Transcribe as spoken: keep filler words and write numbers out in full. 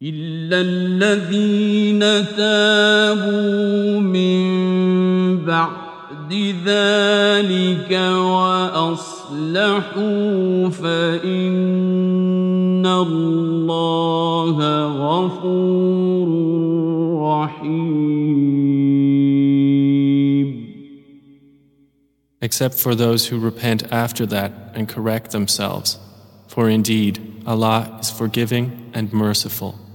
إلا الذين تابوا من بعد ذلك وأصلحوا فإن الله غفور رحيم. Except for those who repent after that and correct themselves, for indeed Allah is forgiving and merciful.